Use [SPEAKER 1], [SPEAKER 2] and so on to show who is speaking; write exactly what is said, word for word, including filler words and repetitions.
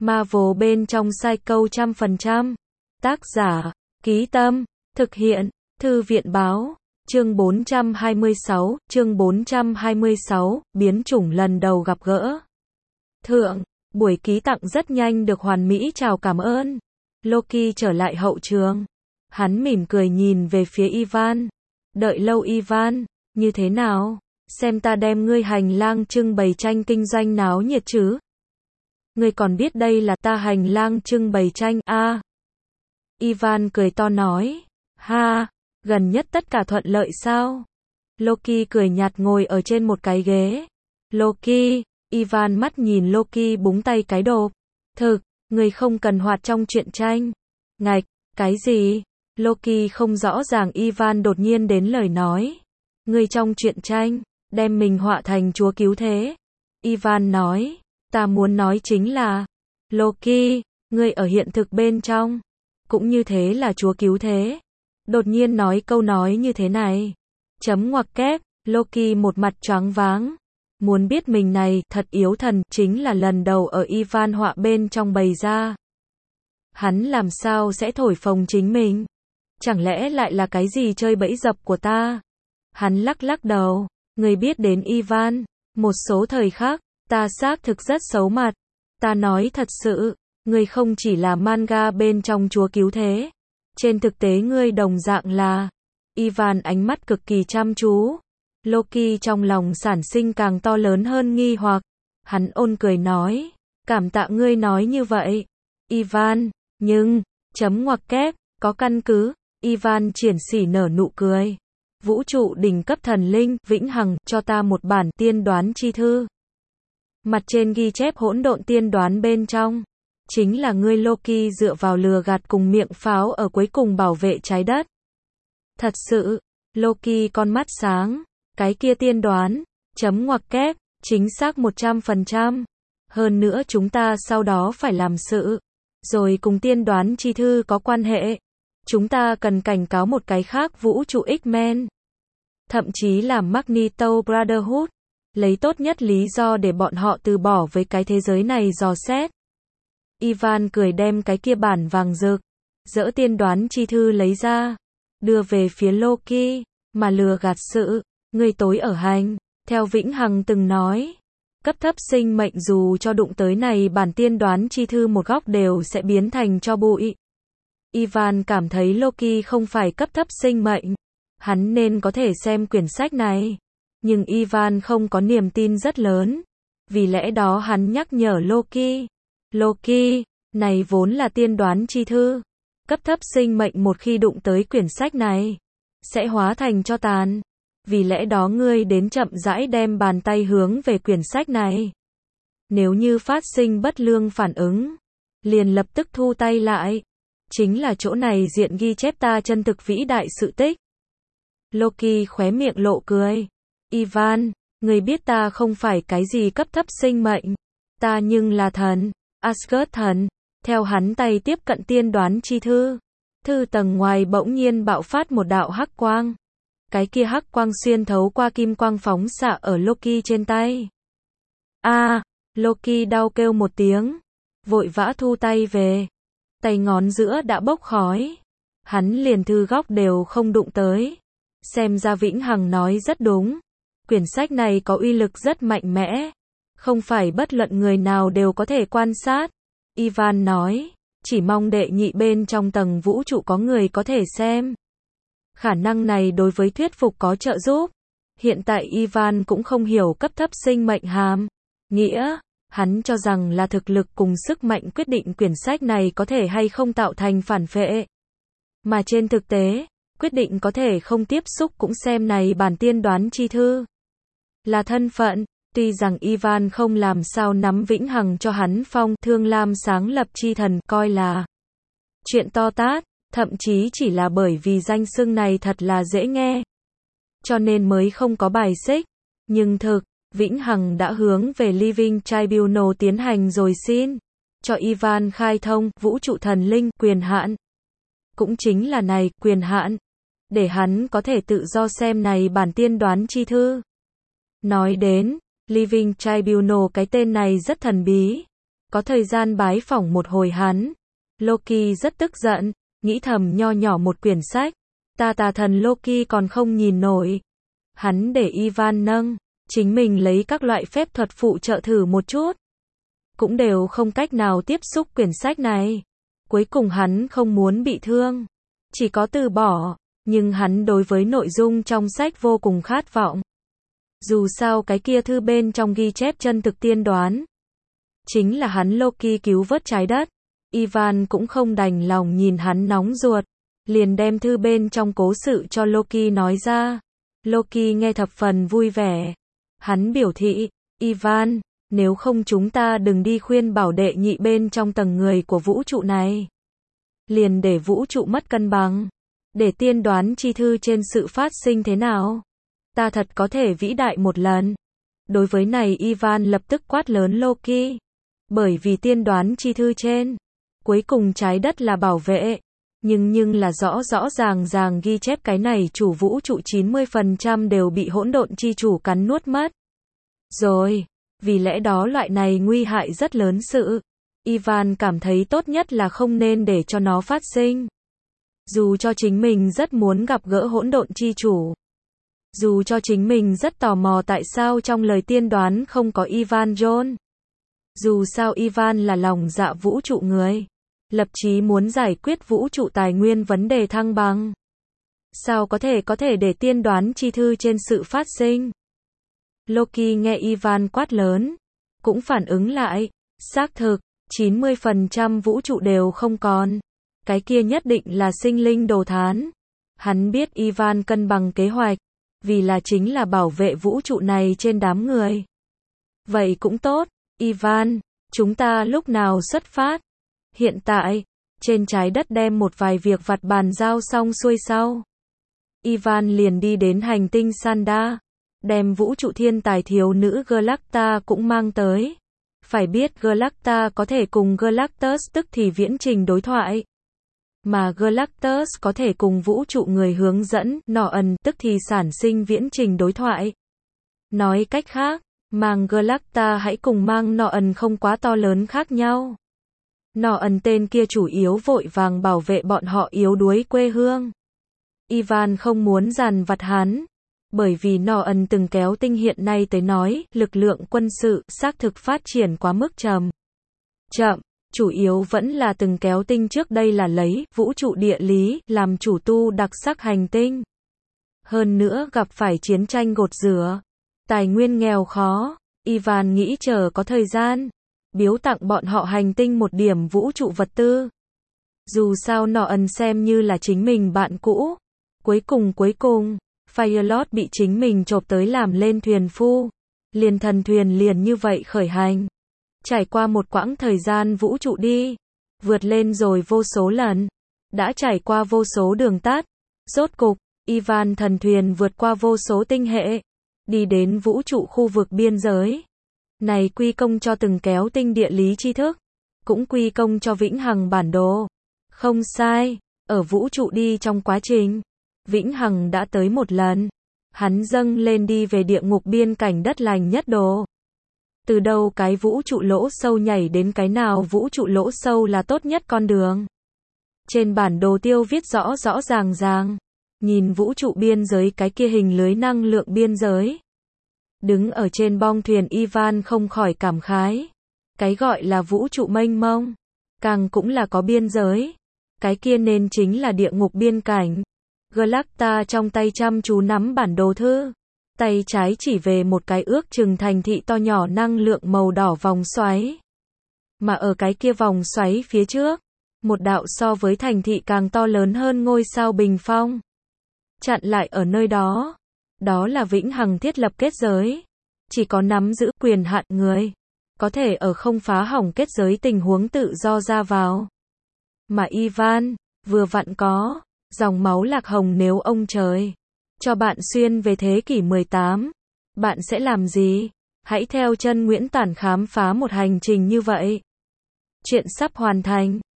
[SPEAKER 1] Marvel bên trong sai câu trăm phần trăm. Tác giả, Ký Tâm, thực hiện, Thư viện báo. Chương bốn trăm hai mươi sáu, chương bốn trăm hai mươi sáu, biến chủng lần đầu gặp gỡ. Thượng, buổi ký tặng rất nhanh được hoàn mỹ chào cảm ơn. Loki trở lại hậu trường. Hắn mỉm cười nhìn về phía Ivan. Đợi lâu Ivan, như thế nào? Xem ta đem ngươi hành lang trưng bày tranh kinh doanh náo nhiệt chứ? Ngươi còn biết đây là ta hành lang trưng bày tranh a? À. Ivan cười to nói. Ha, gần nhất tất cả thuận lợi sao? Loki cười nhạt ngồi ở trên một cái ghế. Loki, Ivan mắt nhìn Loki búng tay cái đột. Thực, ngươi không cần hoạt trong truyện tranh. Ngạch, cái gì? Loki không rõ ràng Ivan đột nhiên đến lời nói. Ngươi trong truyện tranh, đem mình họa thành chúa cứu thế. Ivan nói, ta muốn nói chính là, Loki, ngươi ở hiện thực bên trong, cũng như thế là chúa cứu thế. Đột nhiên nói câu nói như thế này. Chấm ngoặc kép, Loki một mặt choáng váng. Muốn biết mình này, thật yếu thần, chính là lần đầu ở Ivan họa bên trong bày ra. Hắn làm sao sẽ thổi phồng chính mình? Chẳng lẽ lại là cái gì chơi bẫy dập của ta? Hắn lắc lắc đầu, người biết đến Ivan, một số thời khắc, ta xác thực rất xấu mặt. Ta nói thật sự, ngươi không chỉ là manga bên trong chúa cứu thế. Trên thực tế ngươi đồng dạng là. Ivan ánh mắt cực kỳ chăm chú. Loki trong lòng sản sinh càng to lớn hơn nghi hoặc. Hắn ôn cười nói, cảm tạ ngươi nói như vậy. Ivan, nhưng, chấm ngoặc kép, có căn cứ. Ivan triển sỉ nở nụ cười. Vũ trụ đỉnh cấp thần linh, vĩnh hằng, cho ta một bản tiên đoán chi thư. Mặt trên ghi chép hỗn độn tiên đoán bên trong. Chính là ngươi Loki dựa vào lừa gạt cùng miệng pháo ở cuối cùng bảo vệ trái đất. Thật sự, Loki con mắt sáng. Cái kia tiên đoán, chấm ngoặc kép, chính xác một trăm phần trăm. Hơn nữa chúng ta sau đó phải làm sự. Rồi cùng tiên đoán chi thư có quan hệ. Chúng ta cần cảnh cáo một cái khác vũ trụ X-Men. Thậm chí là Magneto Brotherhood. Lấy tốt nhất lý do để bọn họ từ bỏ với cái thế giới này dò xét. Ivan cười đem cái kia bản vàng rực, dỡ tiên đoán chi thư lấy ra. Đưa về phía Loki, mà lừa gạt sự, người tối ở hành. Theo Vĩnh Hằng từng nói, cấp thấp sinh mệnh dù cho đụng tới này bản tiên đoán chi thư một góc đều sẽ biến thành tro bụi. Ivan cảm thấy Loki không phải cấp thấp sinh mệnh. Hắn nên có thể xem quyển sách này. Nhưng Ivan không có niềm tin rất lớn. Vì lẽ đó hắn nhắc nhở Loki. Loki, này vốn là tiên đoán chi thư. Cấp thấp sinh mệnh một khi đụng tới quyển sách này, sẽ hóa thành tro tàn. Vì lẽ đó ngươi đến chậm rãi đem bàn tay hướng về quyển sách này. Nếu như phát sinh bất lương phản ứng, liền lập tức thu tay lại. Chính là chỗ này diện ghi chép ta chân thực vĩ đại sự tích. Loki khóe miệng lộ cười. Ivan, người biết ta không phải cái gì cấp thấp sinh mệnh. Ta nhưng là thần, Asgard thần. Theo hắn tay tiếp cận tiên đoán chi thư. Thư tầng ngoài bỗng nhiên bạo phát một đạo hắc quang. Cái kia hắc quang xuyên thấu qua kim quang phóng xạ ở Loki trên tay. A, à, Loki đau kêu một tiếng. Vội vã thu tay về. Tay ngón giữa đã bốc khói. Hắn liền thư góc đều không đụng tới. Xem ra Vĩnh Hằng nói rất đúng. Quyển sách này có uy lực rất mạnh mẽ. Không phải bất luận người nào đều có thể quan sát. Ivan nói, chỉ mong đệ nhị bên trong tầng vũ trụ có người có thể xem. Khả năng này đối với thuyết phục có trợ giúp. Hiện tại Ivan cũng không hiểu cấp thấp sinh mệnh hàm. Nghĩa, hắn cho rằng là thực lực cùng sức mạnh quyết định quyển sách này có thể hay không tạo thành phản phệ. Mà trên thực tế, quyết định có thể không tiếp xúc cũng xem này bản tiên đoán chi thư. Là thân phận, tuy rằng Ivan không làm sao nắm Vĩnh Hằng cho hắn phong Thương Lam sáng lập chi thần coi là chuyện to tát, thậm chí chỉ là bởi vì danh xưng này thật là dễ nghe. Cho nên mới không có bài xích. Nhưng thực, Vĩnh Hằng đã hướng về Living Tribunal tiến hành rồi xin cho Ivan khai thông vũ trụ thần linh quyền hạn. Cũng chính là này quyền hạn. Để hắn có thể tự do xem này bản tiên đoán chi thư. Nói đến, Living Tribunal cái tên này rất thần bí. có thời gian bái phỏng một hồi hắn. Loki rất tức giận, nghĩ thầm nho nhỏ một quyển sách, ta tà thần Loki còn không nhìn nổi. Hắn để Ivan nâng, chính mình lấy các loại phép thuật phụ trợ thử một chút. Cũng đều không cách nào tiếp xúc quyển sách này. Cuối cùng hắn không muốn bị thương, chỉ có từ bỏ, nhưng hắn đối với nội dung trong sách vô cùng khát vọng. Dù sao cái kia thư bên trong ghi chép chân thực tiên đoán. Chính là hắn Loki cứu vớt trái đất. Ivan cũng không đành lòng nhìn hắn nóng ruột, liền đem thư bên trong cố sự cho Loki nói ra. Loki nghe thập phần vui vẻ. Hắn biểu thị, Ivan, nếu không chúng ta đừng đi khuyên bảo đệ nhị bên trong tầng người của vũ trụ này. Liền để vũ trụ mất cân bằng. Để tiên đoán chi thư trên sự phát sinh thế nào. Ta thật có thể vĩ đại một lần. Đối với này Ivan lập tức quát lớn Loki. Bởi vì tiên đoán chi thư trên. Cuối cùng trái đất là bảo vệ. Nhưng nhưng là rõ rõ ràng ràng ghi chép cái này chủ vũ trụ chín mươi phần trăm đều bị hỗn độn chi chủ cắn nuốt mất. Rồi. Vì lẽ đó loại này nguy hại rất lớn sự. Ivan cảm thấy tốt nhất là không nên để cho nó phát sinh. Dù cho chính mình rất muốn gặp gỡ hỗn độn chi chủ. Dù cho chính mình rất tò mò tại sao trong lời tiên đoán không có Ivan John. Dù sao Ivan là lòng dạ vũ trụ người. Lập chí muốn giải quyết vũ trụ tài nguyên vấn đề thăng bằng. Sao có thể có thể để tiên đoán chi thư trên sự phát sinh. Loki nghe Ivan quát lớn. Cũng phản ứng lại. Xác thực, chín mươi phần trăm vũ trụ đều không còn. Cái kia nhất định là sinh linh đồ thán. Hắn biết Ivan cân bằng kế hoạch. Vì là chính là bảo vệ vũ trụ này trên đám người. Vậy cũng tốt, Ivan, chúng ta lúc nào xuất phát? Hiện tại, trên trái đất đem một vài việc vặt bàn giao xong xuôi sau. Ivan liền đi đến hành tinh Sanda, đem vũ trụ thiên tài thiếu nữ Galacta cũng mang tới. Phải biết Galacta có thể cùng Galactus tức thì viễn trình đối thoại. Mà Galactus có thể cùng vũ trụ người hướng dẫn, nọ ẩn, tức thì sản sinh viễn trình đối thoại. Nói cách khác, mang Galacta hãy cùng mang nọ ẩn không quá to lớn khác nhau. Nọ ẩn tên kia chủ yếu vội vàng bảo vệ bọn họ yếu đuối quê hương. Ivan không muốn dằn vặt hắn, bởi vì nọ ẩn từng kéo tinh hiện nay tới nói, lực lượng quân sự, xác thực phát triển quá mức trầm. Chậm. Chủ yếu vẫn là từng kéo tinh trước đây là lấy vũ trụ địa lý làm chủ tu đặc sắc hành tinh. Hơn nữa gặp phải chiến tranh gột rửa, tài nguyên nghèo khó, Ivan nghĩ chờ có thời gian, biếu tặng bọn họ hành tinh một điểm vũ trụ vật tư. Dù sao nọ ẩn xem như là chính mình bạn cũ. Cuối cùng cuối cùng, Firelord bị chính mình chộp tới làm lên thuyền phu. Liền thần thuyền liền như vậy khởi hành. Trải qua một quãng thời gian vũ trụ đi, vượt lên rồi vô số lần, đã trải qua vô số đường tắt, rốt cục, Ivan thần thuyền vượt qua vô số tinh hệ, đi đến vũ trụ khu vực biên giới. Này quy công cho từng kéo tinh địa lý tri thức, cũng quy công cho vĩnh hằng bản đồ. Không sai, ở vũ trụ đi trong quá trình, vĩnh hằng đã tới một lần, hắn dâng lên đi về địa ngục biên cảnh đất lành nhất đồ. Từ đâu cái vũ trụ lỗ sâu nhảy đến cái nào vũ trụ lỗ sâu là tốt nhất con đường. Trên bản đồ tiêu viết rõ rõ ràng ràng. Nhìn vũ trụ biên giới cái kia hình lưới năng lượng biên giới. Đứng ở trên bong thuyền Ivan không khỏi cảm khái. Cái gọi là vũ trụ mênh mông, càng cũng là có biên giới. Cái kia nên chính là địa ngục biên cảnh. Galacta trong tay chăm chú nắm bản đồ thư. Tay trái chỉ về một cái ước chừng thành thị to nhỏ năng lượng màu đỏ vòng xoáy. Mà ở cái kia vòng xoáy phía trước, một đạo so với thành thị càng to lớn hơn ngôi sao bình phong. Chặn lại ở nơi đó. Đó là vĩnh hằng thiết lập kết giới. Chỉ có nắm giữ quyền hạn người, có thể ở không phá hỏng kết giới tình huống tự do ra vào. Mà Ivan, vừa vặn có, dòng máu lạc hồng nếu ông trời cho bạn xuyên về thế kỷ mười tám, bạn sẽ làm gì? Hãy theo chân Nguyễn Tản khám phá một hành trình như vậy. Chuyện sắp hoàn thành.